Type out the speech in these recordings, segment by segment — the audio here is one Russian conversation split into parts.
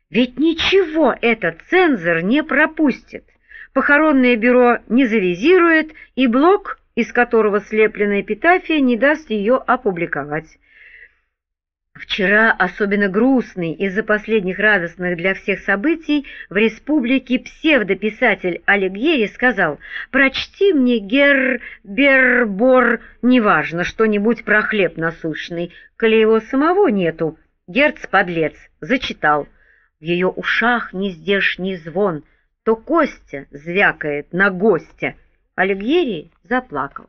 Ведь ничего этот цензор не пропустит. Похоронное бюро не завизирует, и блок, из которого слеплена эпитафия, не даст ее опубликовать. Вчера, особенно грустный из-за последних радостных для всех событий, в республике псевдописатель Алигьери сказал: «Прочти мне, Бербор, неважно, что-нибудь про хлеб насущный, коли его самого нету». Герц-подлец зачитал. В ее ушах нездешний звон, то Костя звякает на гостя. Алигьери заплакал.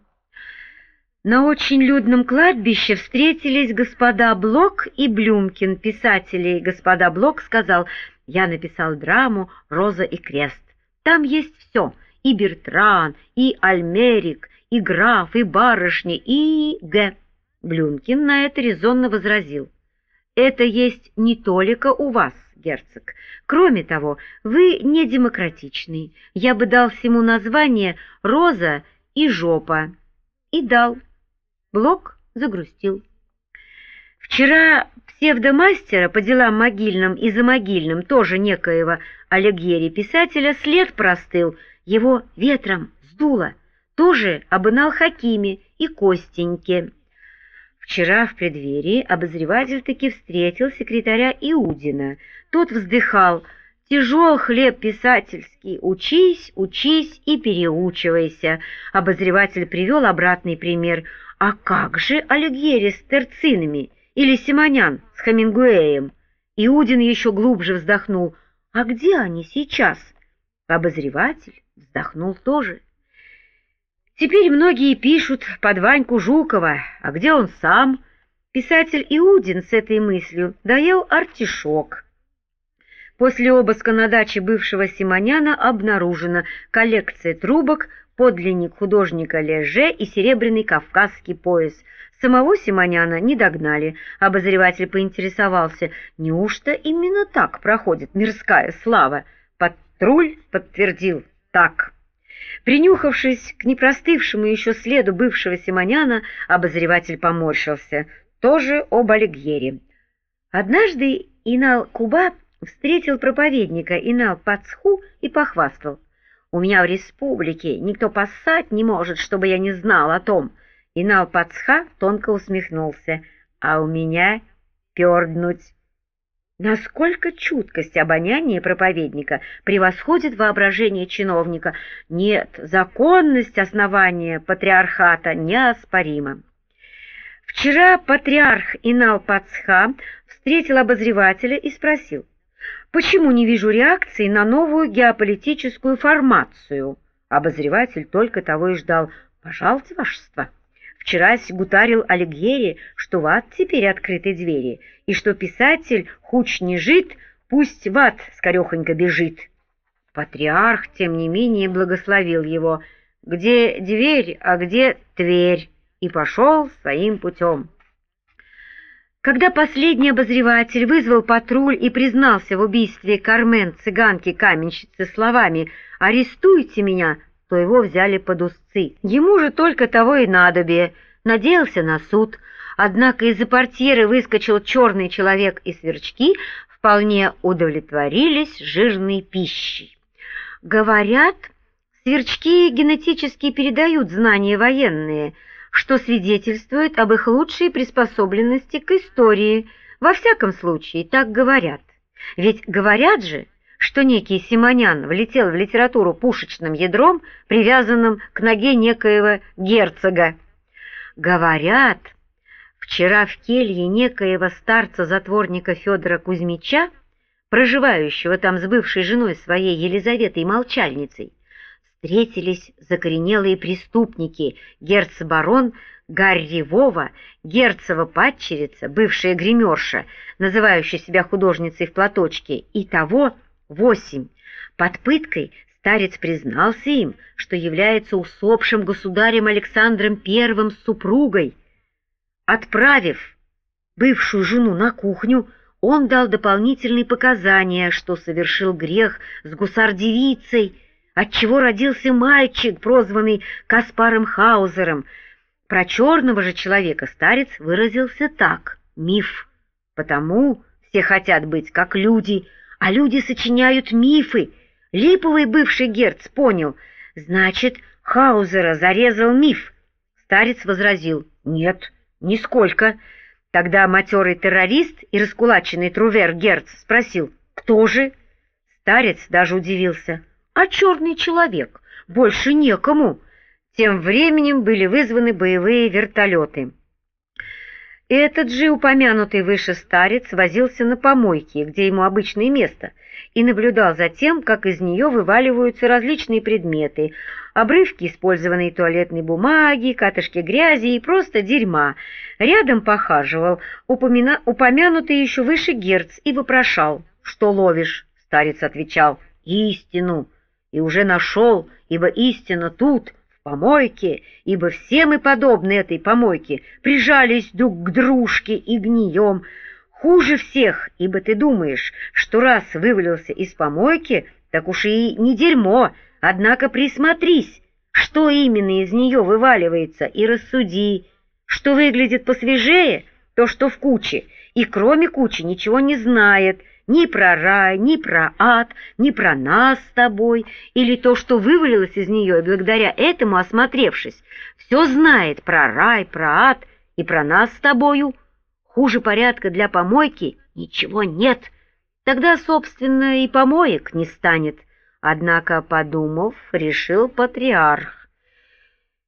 На очень людном кладбище встретились господа Блок и Блюмкин. Писателей господа Блок сказал: «Я написал драму «Роза и крест». Там есть все: и Бертран, и Альмерик, и граф, и барышня, и Г». Блюмкин на это резонно возразил: «Это есть не только у вас, герцог. Кроме того, вы не демократичный. Я бы дал всему название «Роза и жопа». И дал». Блок загрустил. Вчера псевдомастера по делам могильным и замогильным, тоже некоего Алигьери писателя, след простыл, его ветром сдуло, тоже об Инал-Хакиме и Костеньке. Вчера в преддверии обозреватель таки встретил секретаря Иудина. Тот вздыхал: «Тяжел хлеб писательский, учись, учись и переучивайся». Обозреватель привел обратный пример: «А как же Алигьери с терцинами или Симонян с Хемингуэем?» Иудин еще глубже вздохнул: «А где они сейчас?» Обозреватель вздохнул тоже. Теперь многие пишут под Ваньку Жукова, а где он сам? Писатель Иудин с этой мыслью доел артишок. После обыска на даче бывшего Симоняна обнаружена коллекция трубок, подлинник художника Леже и серебряный кавказский пояс. Самого Симоняна не догнали. Обозреватель поинтересовался: неужто именно так проходит мирская слава? Патруль подтвердил: так. Принюхавшись к непростывшему еще следу бывшего Симоняна, обозреватель поморщился. Тоже об Алигьери. Однажды Инал-Куба встретил проповедника Инал-Пацху и похвастал: «У меня в республике никто поссать не может, чтобы я не знал о том». Инал-Пацха тонко усмехнулся: «А у меня перднуть». Насколько чуткость обоняния проповедника превосходит воображение чиновника! Нет, законность основания патриархата неоспорима. Вчера патриарх Инал-Пацха встретил обозревателя и спросил: «Почему не вижу реакции на новую геополитическую формацию?» Обозреватель только того и ждал: «Пожалуйте, вашество». Вчерась гутарил Алигьери, что в ад теперь открыты двери, и что писатель хуч не жит, пусть в ад скорехонько бежит. Патриарх, тем не менее, благословил его: «Где дверь, а где Тверь?» и пошел своим путем. Когда последний обозреватель вызвал патруль и признался в убийстве Кармен, цыганки-каменщицы, словами «Арестуйте меня», то его взяли под узцы. Ему же только того и надобие. Надеялся на суд, однако из-за портьеры выскочил черный человек, и сверчки вполне удовлетворились жирной пищей. Говорят, сверчки генетически передают знания военные, что свидетельствует об их лучшей приспособленности к истории. Во всяком случае, так говорят. Ведь говорят же, что некий Симонян влетел в литературу пушечным ядром, привязанным к ноге некоего герцога. Говорят, вчера в келье некоего старца-затворника Федора Кузьмича, проживающего там с бывшей женой своей Елизаветой Молчальницей, встретились закоренелые преступники: герц-барон Гарри Вова, герцова падчерица, бывшая гримерша, называющая себя художницей в платочке, и того 8. Под пыткой старец признался им, что является усопшим государем Александром I с супругой. Отправив бывшую жену на кухню, он дал дополнительные показания, что совершил грех с гусар-девицей, отчего родился мальчик, прозванный Каспаром Хаузером. Про черного же человека старец выразился так: миф. Потому все хотят быть как люди, а люди сочиняют мифы. Липовый бывший герц понял. Значит, Хаузера зарезал миф. Старец возразил: «Нет, нисколько». Тогда матерый террорист и раскулаченный Трувер Герц спросил: «Кто же?» Старец даже удивился: «А черный человек? Больше некому». Тем временем были вызваны боевые вертолеты. Этот же упомянутый выше старец возился на помойке, где ему обычное место, и наблюдал за тем, как из нее вываливаются различные предметы: обрывки использованной туалетной бумаги, катышки грязи и просто дерьма. Рядом похаживал упомянутый еще выше Герц и вопрошал: «Что ловишь?» Старец отвечал: «Истину, и уже нашел, ибо истина тут, в помойке, ибо все мы подобны этой помойке, прижались друг к дружке и гнием. Хуже всех, ибо ты думаешь, что раз вывалился из помойки, так уж и не дерьмо, однако присмотрись, что именно из нее вываливается, и рассуди, что выглядит посвежее, то, что в куче, и кроме кучи ничего не знает, ни про рай, ни про ад, ни про нас с тобой, или то, что вывалилось из нее, и благодаря этому, осмотревшись, все знает про рай, про ад и про нас с тобою. Хуже порядка для помойки ничего нет. Тогда, собственно, и помоек не станет». Однако, подумав, решил патриарх: